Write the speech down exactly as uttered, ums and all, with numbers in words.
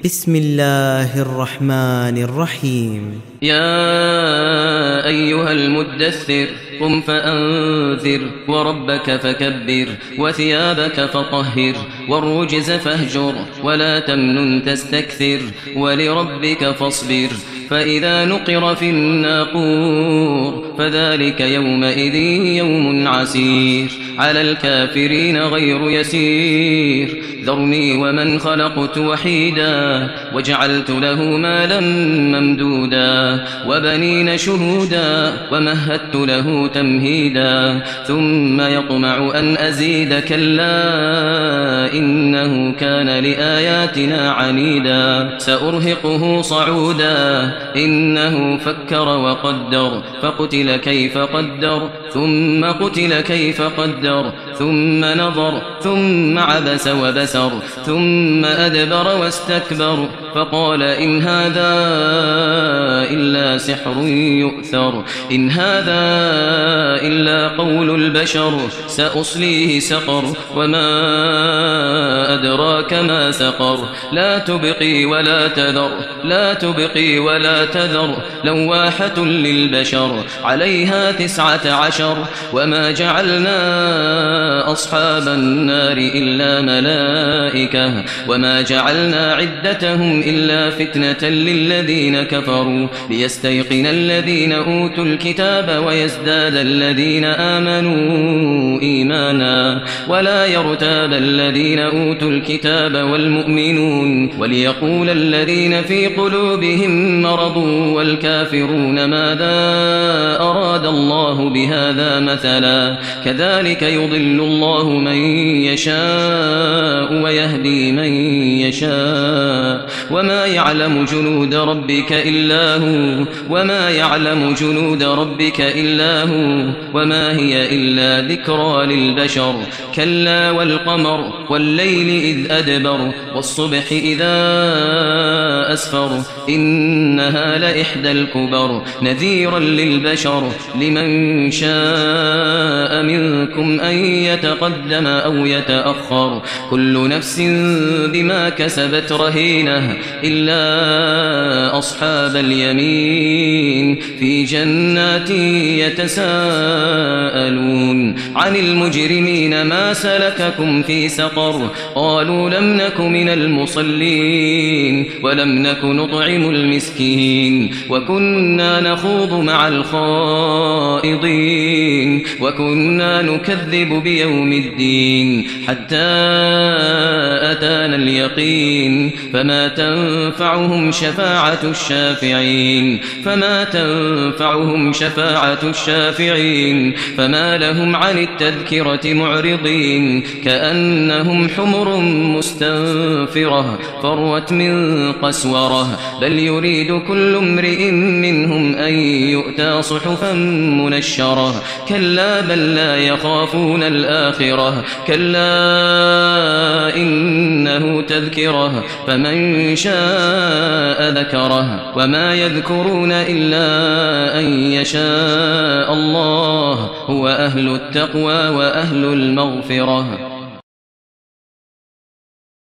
بسم الله الرحمن الرحيم. يا أيها المدثر قم فأنذر وربك فكبر وثيابك فطهر والرجز فاهجر ولا تمنن تستكثر ولربك فاصبر فإذا نقر في الناقور فذلك يومئذ يوم عسير على الكافرين غير يسير ذرني ومن خلقت وحيدا وجعلت له مالا ممدودا وبنين شهودا ومهدت له تمهيدا ثم يطمع أن أزيد كلا إنه كان لآياتنا عنيدا سأرهقه صعودا إنه فكر وقدر فقتل كيف قدر ثم قتل كيف قدر ثم نظر ثم عبس وبسر ثم أدبر واستكبر فقال إن هذا إلا سحر يؤثر إن هذا إلا قول البشر سأصليه سقر وما أدراك ما سقر لا تبقي ولا تذر لا تبقي ولا تذر لواحة للبشر عليها تسعة عشر وما جعلنا أصحاب النار إلا ملائكة وما جعلنا عدتهم إلا فتنة للذين كفروا ليستيقن الذين أوتوا الكتاب ويزداد الذين آمنوا إيمانا ولا يرتاب الذين أوتوا الكتاب والمؤمنون وليقول الذين في قلوبهم مرض والكافرون ماذا أراد الله بهذا مثلا كذلك يضل الله من يشاء ويهدي من يشاء وما يعلم جنود ربك إلا هو وما يعلم جنود ربك إلا هو وما هي إلا ذكرى للبشر كلا والقمر والليل إذ أدبر والصبح إذا أسفر إنها لإحدى الكبر نذيرا للبشر لمن شاء منكم أن يتقدم أو يتأخر كل نفس بما كسبت رهينة إلا أصحاب اليمين في جنات يتساءلون عن المجرمين ما سلككم في سقر قالوا لم نك من المصلين ولم نك نطعم المسكين وكنا نخوض مع الخائضين وكنا نكذب بيوم الدين حتى أتانا اليقين فما تنفعهم شفاعة الشافعين فما تنفعهم شفاعة الشافعين فما لهم عن التذكرة معرضين كأنهم حمر مستنفرة فروت من قسورة بل يريد كل امرئ منهم أن يؤتى صحفا منشرة كلا بل لا يخافون الآخرة كلا إنه تذكرة فمن شاء ذكره وما يذكرون إلا أن يشاء الله هو أهل التقوى وأهل المغفرة